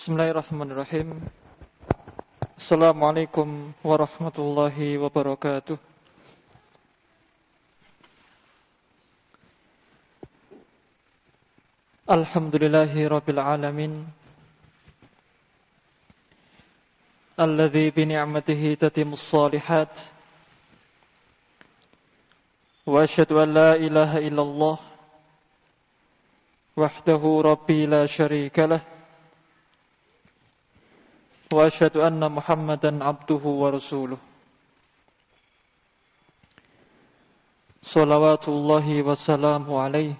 Bismillahirrahmanirrahim. Assalamualaikum warahmatullahi wabarakatuh. Alhamdulillahi rabbil alamin. Alladzi bi ni'matihi tatimmus shalihat. Wa asyhadu an la ilaha illallah wahdahu rabbi la syarika lah. Wa asyhadu anna Muhammadan abduhu wa rasuluh. Shalawatullahi wa salamu alaihi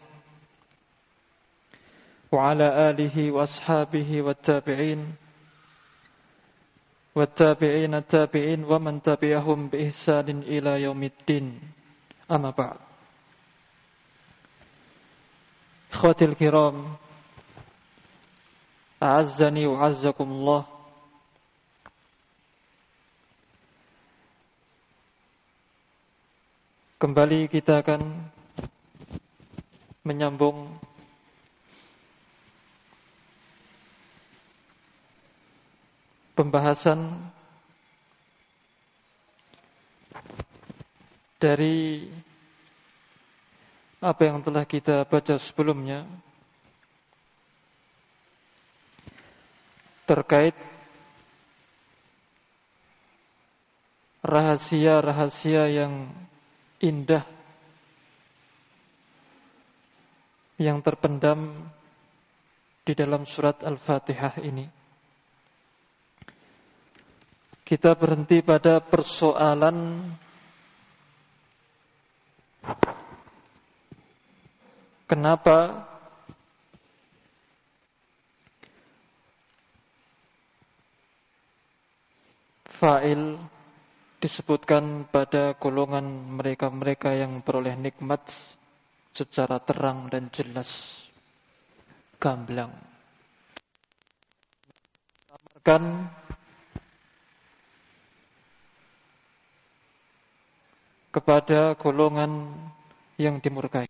wa ala alihi wa ashabihi wa tabi'in wa tabi'ina tabi'in wa man tabi'ahum bi ihsanin ila yaumiddin. Amma ba'd. Ikhwatil kiram, a'azzani wa a'azzakumullah. Kembali kita akan menyambung pembahasan dari apa yang telah kita baca sebelumnya terkait rahasia-rahasia yang indah yang terpendam di dalam surat Al-Fatihah ini. Kita berhenti pada persoalan kenapa fa'il disebutkan pada golongan mereka-mereka yang beroleh nikmat secara terang dan jelas, gamblang. Samarkan kepada golongan yang dimurkai.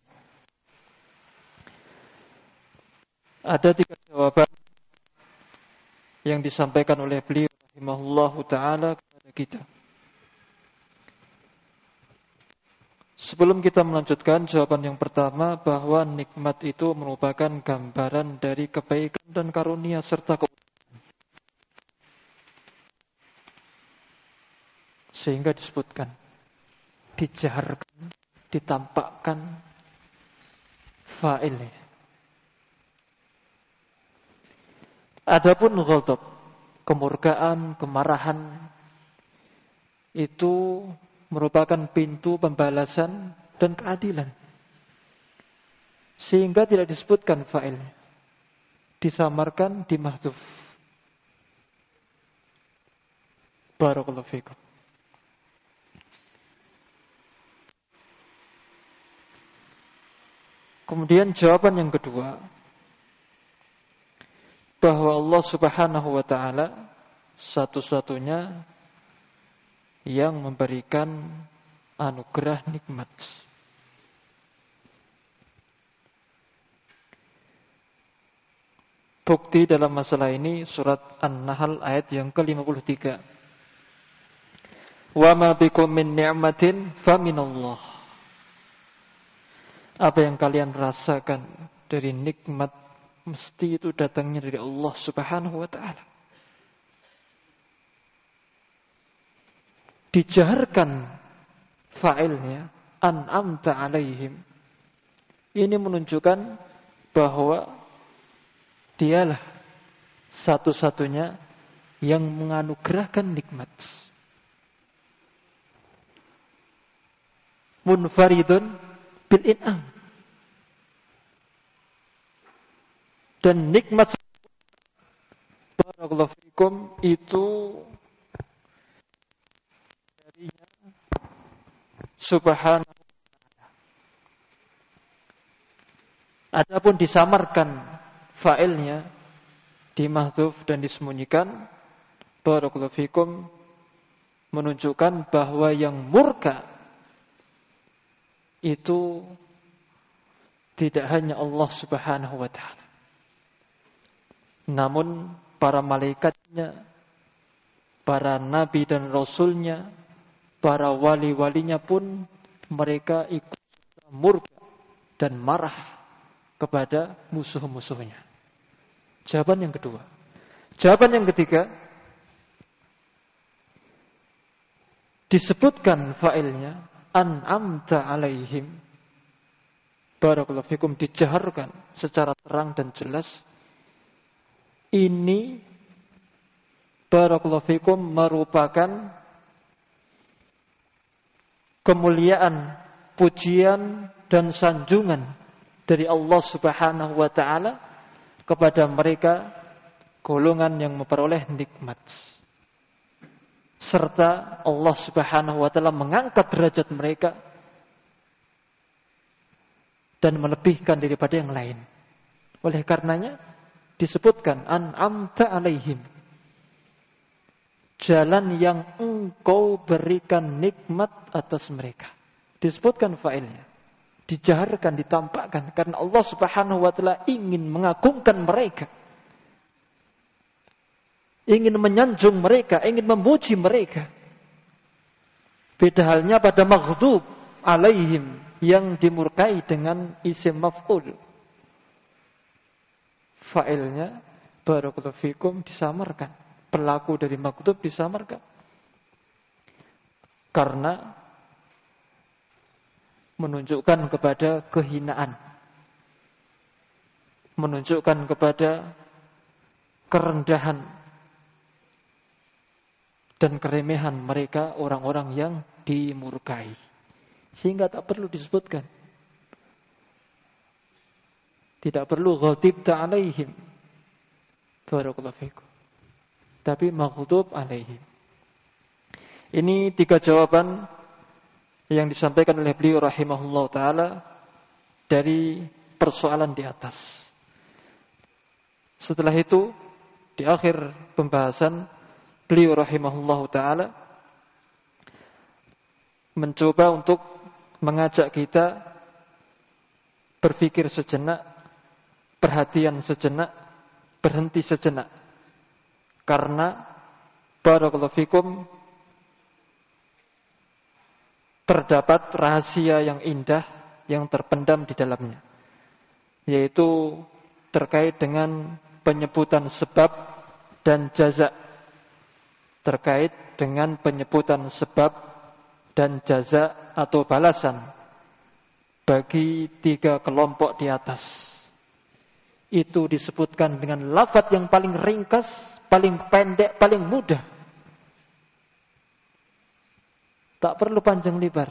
Ada 3 jawaban yang disampaikan oleh beliau rahimahullahu ta'ala kepada kita. Sebelum kita melanjutkan, jawaban yang pertama bahwa nikmat itu merupakan gambaran dari kebaikan dan karunia serta keutamaan. Sehingga disebutkan, dijaharkan, ditampakkan fa'ilnya. Adapun ghadab, kemurkaan, kemarahan, itu merupakan pintu pembalasan dan keadilan. Sehingga tidak disebutkan fa'ilnya, disamarkan di mahdhuf. Barakallahu fikum. Kemudian jawaban yang kedua, bahwa Allah Subhanahu wa ta'ala satu-satunya yang memberikan anugerah nikmat. Bukti dalam masalah ini surat An-Nahl ayat yang ke-53. Wa ma bikum min ni'matin faminallah. Apa yang kalian rasakan dari nikmat mesti itu datangnya dari Allah Subhanahu wa ta'ala. Dijaharkan fa'ilnya an'amta alaihim. Ini menunjukkan bahwa dialah satu-satunya yang menganugerahkan nikmat. Munfaridun bil in'am. Dan nikmat barakallahu fikum itu darinya Subhanahu wa ta'ala. Adapun disamarkan fa'ilnya di mahdhuf dan disembunyikan, barakallahu fikum, menunjukkan bahwa yang murka itu tidak hanya Allah Subhanahu wa ta'ala, namun para malaikatnya, para nabi dan rasulnya, para wali-walinya pun mereka ikut murka dan marah kepada musuh-musuhnya. Jawaban yang kedua. Jawaban yang ketiga, disebutkan fa'ilnya an'amta alaihim. Barakallahu fikum, dijaharkan secara terang dan jelas. Ini barakallahu fikum merupakan kemuliaan, pujian dan sanjungan dari Allah Subhanahu wa taala kepada mereka golongan yang memperoleh nikmat. Serta Allah Subhanahu wa taala mengangkat derajat mereka dan melebihkan daripada yang lain. Oleh karenanya disebutkan an'amta alaihim. Jalan yang engkau berikan nikmat atas mereka. Disebutkan fa'ilnya. Dijaharkan, ditampakkan. Karena Allah Subhanahu wa ta'ala ingin mengagungkan mereka. Ingin menyanjung mereka. Ingin memuji mereka. Beda halnya pada maghdub alaihim. Yang dimurkai dengan isim maf'ul. Fa'ilnya barakallahu fikum disamarkan. Pelaku dari maghdub disamarkan. Karena menunjukkan kepada kehinaan. Menunjukkan kepada kerendahan dan keremehan mereka orang-orang yang dimurkai. Sehingga tak perlu disebutkan. Tidak perlu ghadibta alaihim. Barakallahu fikum. Tapi maghdub alaihim. Ini 3 jawaban yang disampaikan oleh beliau rahimahullah ta'ala dari persoalan di atas. Setelah itu, di akhir pembahasan, beliau rahimahullah ta'ala mencoba untuk mengajak kita berpikir sejenak, perhatian sejenak, berhenti sejenak. Karena barakallahu fikum terdapat rahasia yang indah yang terpendam di dalamnya, yaitu terkait dengan penyebutan sebab dan jaza. Terkait dengan penyebutan sebab dan jaza atau balasan bagi 3 kelompok di atas. Itu disebutkan dengan lafaz yang paling ringkas, paling pendek, paling mudah. Tak perlu panjang lebar.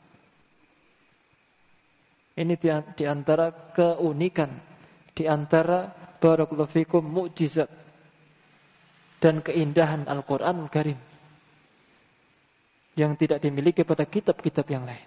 Ini di antara keunikan, di antara barakallahu fikum mukjizat dan keindahan Al-Qur'anul Karim yang tidak dimiliki pada kitab-kitab yang lain.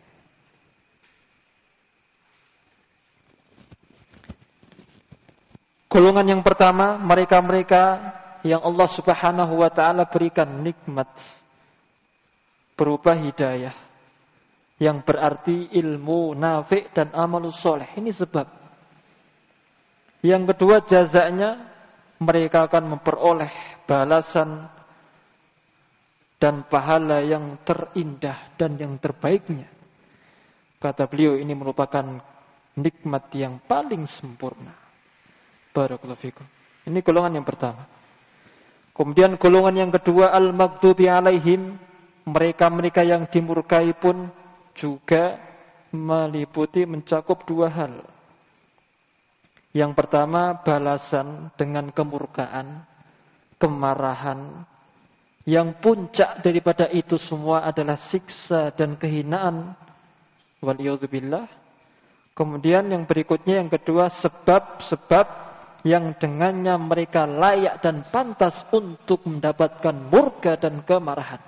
Golongan yang pertama, mereka-mereka yang Allah Subhanahu wa ta'ala berikan nikmat berupa hidayah, yang berarti ilmu nafi' dan amalus soleh. Ini sebab. Yang kedua, jazanya mereka akan memperoleh balasan dan pahala yang terindah dan yang terbaiknya. Kata beliau, ini merupakan nikmat yang paling sempurna. Barakallahu fikum. Ini golongan yang pertama. Kemudian golongan yang kedua, al-maghdubi alaihim, mereka-mereka yang dimurkai pun juga meliputi, mencakup 2 hal. Yang pertama, balasan dengan kemurkaan, kemarahan. Yang puncak daripada itu semua adalah siksa dan kehinaan. Waliyadzubillah. Kemudian yang berikutnya, yang kedua, sebab-sebab yang dengannya mereka layak dan pantas untuk mendapatkan murka dan kemarahan.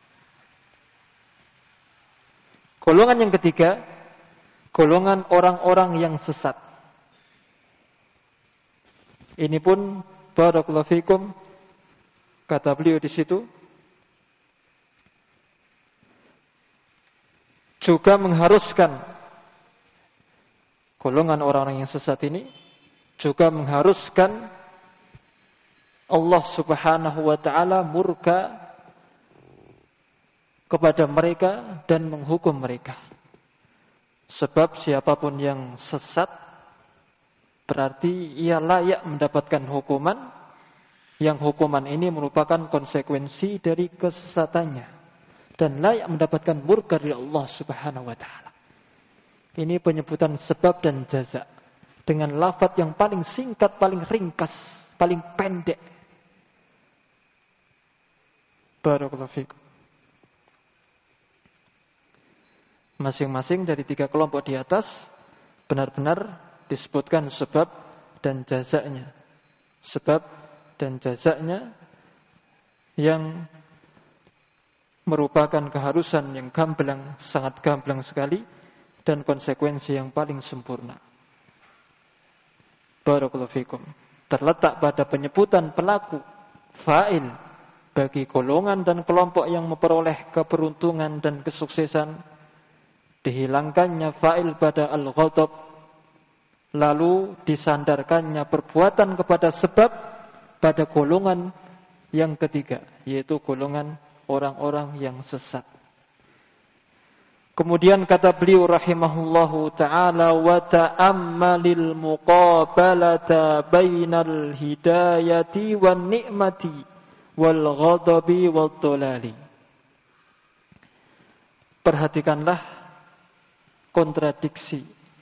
Golongan yang ketiga, golongan orang-orang yang sesat. Ini pun barakallahu fikum, kata beliau di situ, juga mengharuskan golongan orang-orang yang sesat ini juga mengharuskan Allah Subhanahu wa taala murka kepada mereka dan menghukum mereka. Sebab siapapun yang sesat berarti ia layak mendapatkan hukuman, yang hukuman ini merupakan konsekuensi dari kesesatannya dan layak mendapatkan murka dari Allah Subhanahu wa taala. Ini penyebutan sebab dan jaza dengan lafaz yang paling singkat, paling ringkas, paling pendek. Barakallahu fikum. Masing-masing dari 3 kelompok di atas benar-benar disebutkan sebab dan jazanya. Sebab dan jazanya yang merupakan keharusan yang gamblang, sangat gamblang sekali, dan konsekuensi yang paling sempurna. Barakallahu fikum. Terletak pada penyebutan pelaku, fa'il, bagi golongan dan kelompok yang memperoleh keberuntungan dan kesuksesan, dihilangkannya fa'il pada al-ghadab, lalu disandarkannya perbuatan kepada sebab pada golongan yang ketiga, yaitu golongan orang-orang yang sesat. Kemudian kata beliau rahimahullahu ta'ala, wa ta'ammalil muqabalata bainal hidayati wan ni'mati wal ghadabi wad dhalali. Perhatikanlah kontradiksi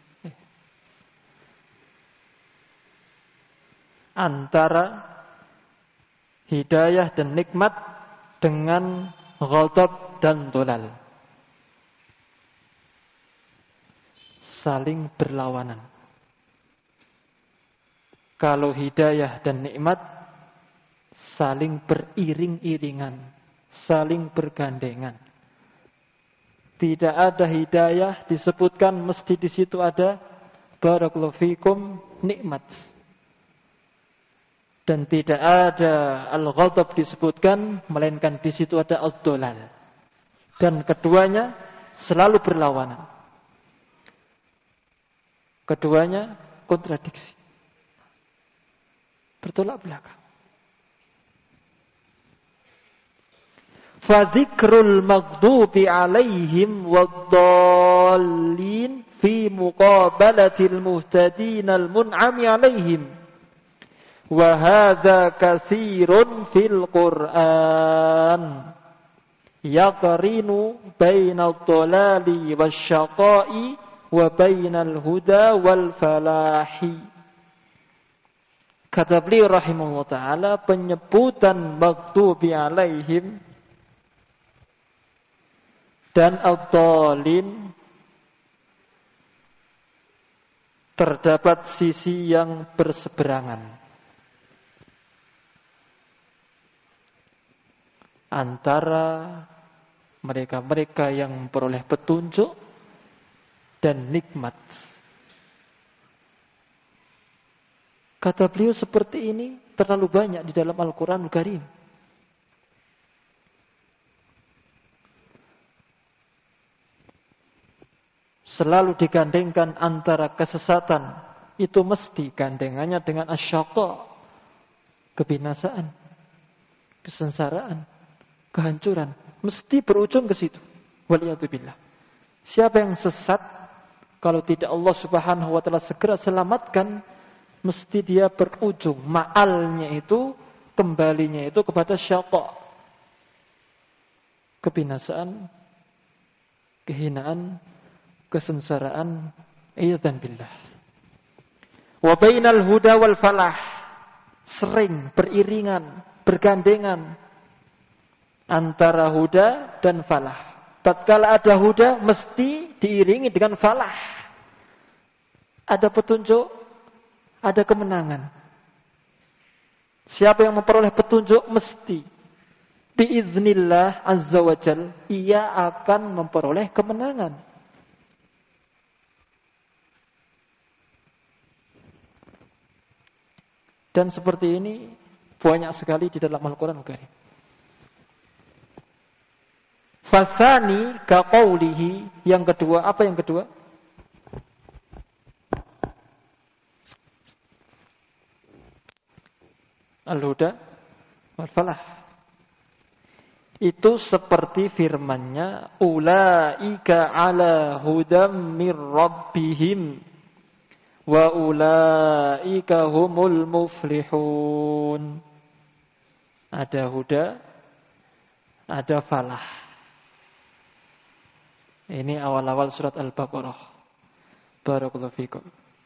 antara hidayah dan nikmat dengan ghadab dan dhalal. Saling berlawanan. Kalau hidayah dan nikmat saling beriring-iringan, saling bergandengan. Tidak ada hidayah disebutkan mesti di situ ada barakallahu fikum nikmat. Dan tidak ada al-ghadab disebutkan melainkan di situ ada ad-dhalal. Dan keduanya selalu berlawanan. Keduanya kontradiksi. Bertolak belakang. Fadhikrul maghdubi alaihim waddallin fi muqabalatil muhtadinal mun'ami alaihim. Wa hadza katsirun fil Qur'an. Yaqrinu bainad dhalali wasyaqa'i wa bainal huda wal falahi. Kata beliau rahimahullah ta'ala, penyebutan maghdubi alaihim dan ad-dhalin terdapat sisi yang berseberangan antara mereka-mereka yang memperoleh petunjuk dan nikmat. Kata beliau seperti ini terlalu banyak di dalam Al-Quranul Karim. Selalu digandengkan antara kesesatan, itu mesti gandengannya dengan asyaqa, kebinasaan, kesengsaraan, kehancuran, mesti berujung ke situ. Waliyadzubillah. Siapa yang sesat, kalau tidak Allah Subhanahu wa taala segera selamatkan, mesti dia berujung ma'alnya itu, kembalinya itu kepada syaqa, kebinasaan, kehinaan, kesengsaraan. Iyadzan billah. Wa bainal huda wal falah, sering beriringan, bergandengan antara huda dan falah. Tatkala ada huda, mesti diiringi dengan falah. Ada petunjuk, ada kemenangan. Siapa yang memperoleh petunjuk, mesti biiznillah azza wa jal, ia akan memperoleh kemenangan. Dan seperti ini banyak sekali di dalam Al-Quran Al-Karim. Fasani kaqaulihi, yang kedua, apa yang kedua? Al-Huda Al-falah. Itu seperti firman-Nya, ulaika ala hudam mir rabbihim wa ulaika humul muflihun. Ada huda, ada falah. Ini awal-awal surat Al-Baqarah. Barakallahu fikum.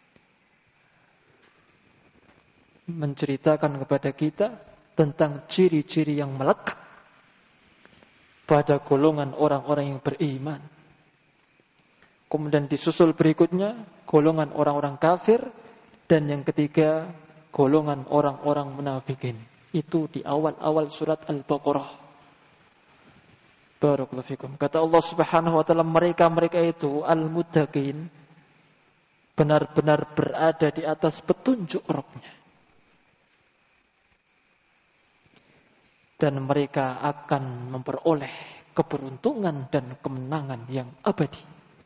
Menceritakan kepada kita tentang ciri-ciri yang melekat pada golongan orang-orang yang beriman. Kemudian disusul berikutnya golongan orang-orang kafir, dan yang ketiga golongan orang-orang munafikin. Itu di awal-awal surat Al-Baqarah. Barakallahu fikum. Kata Allah Subhanahu wa taala, mereka itu al-muttaqin, benar-benar berada di atas petunjuk Rabb-Nya. Dan mereka akan memperoleh keberuntungan dan kemenangan yang abadi.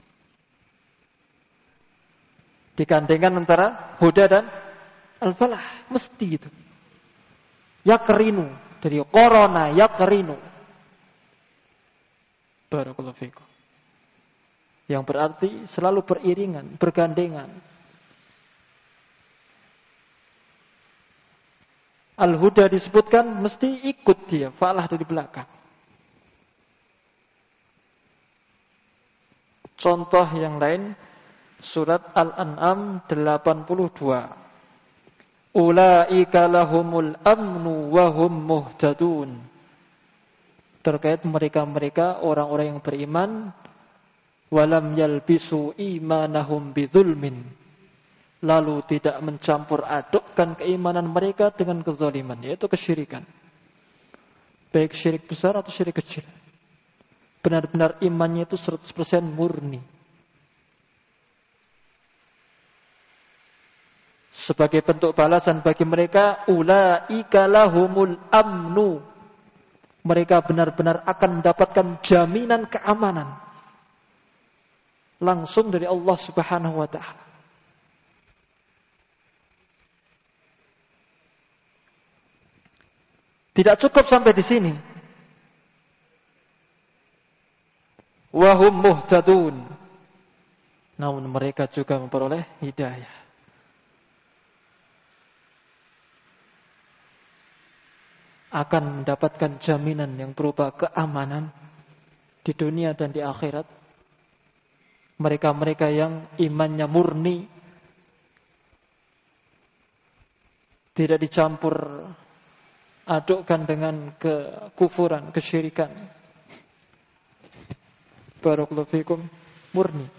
Digandengkan antara huda dan al-falah, mesti itu. Yakrinu, dari korona yakrinu. Barakallahu fikum. Yang berarti selalu beriringan, bergandengan. Al-huda disebutkan mesti ikut dia, falah dari belakang. Contoh yang lain, surat Al-An'am 82. Ulaika lahumul amnu wa hum muhtadun. Terkait mereka-mereka orang-orang yang beriman, walam yalbisu imanahum bidzulmin, lalu tidak mencampur adukkan keimanan mereka dengan kezaliman, yaitu kesyirikan. Baik syirik besar atau syirik kecil. Benar-benar imannya itu 100% murni. Sebagai bentuk balasan bagi mereka, ulaika lahumul amnu. Mereka benar-benar akan mendapatkan jaminan keamanan langsung dari Allah Subhanahu wa taala. Tidak cukup sampai di sini. Wa hum muhtadun. Namun mereka juga memperoleh hidayah. Akan mendapatkan jaminan yang berupa keamanan di dunia dan di akhirat. Mereka-mereka yang imannya murni, tidak dicampur adukkan dengan kekufuran, kesyirikan. Barakallahu fikum, murni.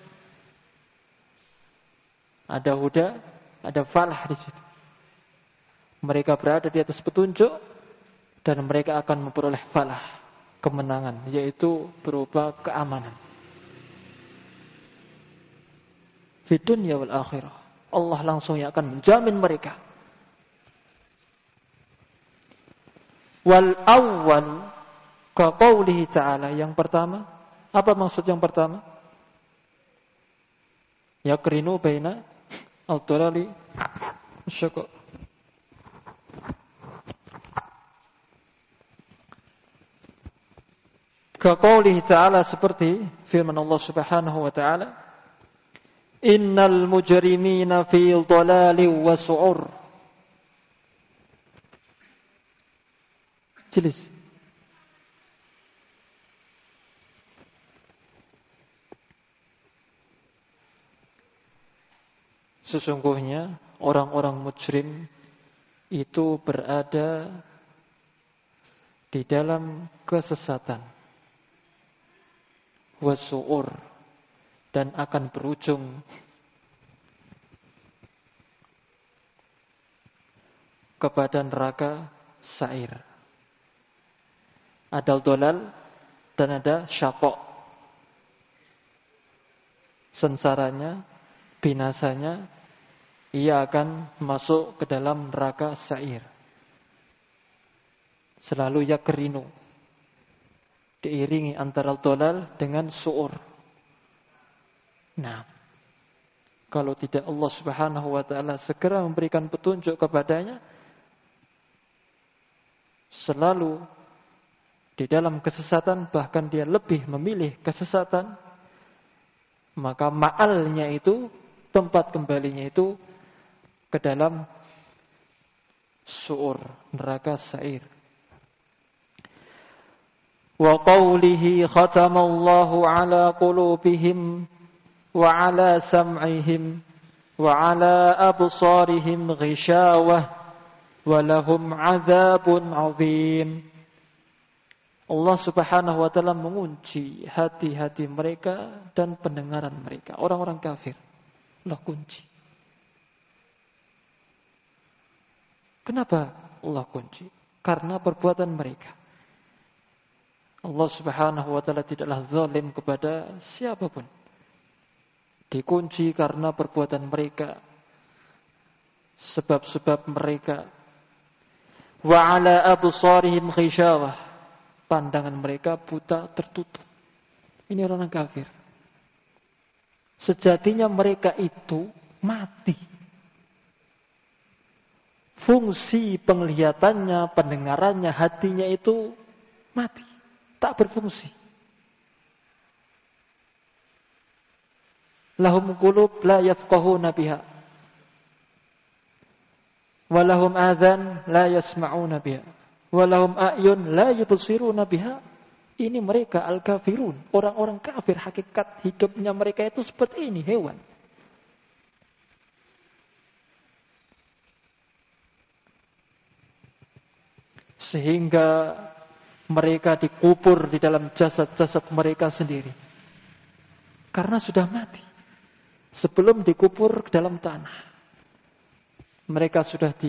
Ada huda, ada falah di situ. Mereka berada di atas petunjuk, dan mereka akan memperoleh falah, kemenangan, yaitu berupa keamanan di dunia wal akhirah. Allah langsung yang akan menjamin mereka. Wal awwal ka qaulihi ta'ala, yang pertama, apa maksud yang pertama? Yaqrinu baina al-dalali syukur. Kaqaulihi ta'ala, seperti firman Allah Subhanahu wa ta'ala, innal mujrimina fi dhalalin wa su'ur. Jelas. Sesungguhnya orang-orang mujrim itu berada di dalam kesesatan, wasu'ur, dan akan berujung kepada neraka sa'ir. Ada dolal dan ada syaqaq. Sengsaranya, binasanya, ia akan masuk ke dalam neraka sa'ir. Selalu yakrinu, diiringi antara dolal dengan su'ur. Nah, kalau tidak Allah Subhanahu wa ta'ala segera memberikan petunjuk kepadanya, selalu di dalam kesesatan, bahkan dia lebih memilih kesesatan, maka ma'alnya itu, tempat kembalinya itu ke dalam su'ur, neraka sa'ir. Wa qawlihi khatamallahu ala qulubihim wa ala sam'ihim wa ala absarihim ghishawah wa lahum 'adzabun 'adzim. Allah Subhanahu wa taala mengunci hati-hati mereka dan pendengaran mereka, orang-orang kafir. Allah kunci. Kenapa Allah kunci? Karena perbuatan mereka. Allah Subhanahu wa taala tidaklah zalim kepada siapapun. Dikunci karena perbuatan mereka, sebab-sebab mereka. Wa ala absarihim ghishawah, pandangan mereka buta, tertutup. Ini orang kafir. Sejatinya mereka itu mati. Fungsi penglihatannya, pendengarannya, hatinya itu mati, tak berfungsi. Lahum qulub la yafqahuna biha, wa lahum adhan la yasma'una biha, wa lahum a'yun la yubsiruna biha. Ini mereka al-kafirun, orang-orang kafir. Hakikat hidupnya mereka itu seperti ini, hewan. Sehingga mereka dikubur di dalam jasad-jasad mereka sendiri. Karena sudah mati. Sebelum dikubur ke dalam tanah, mereka sudah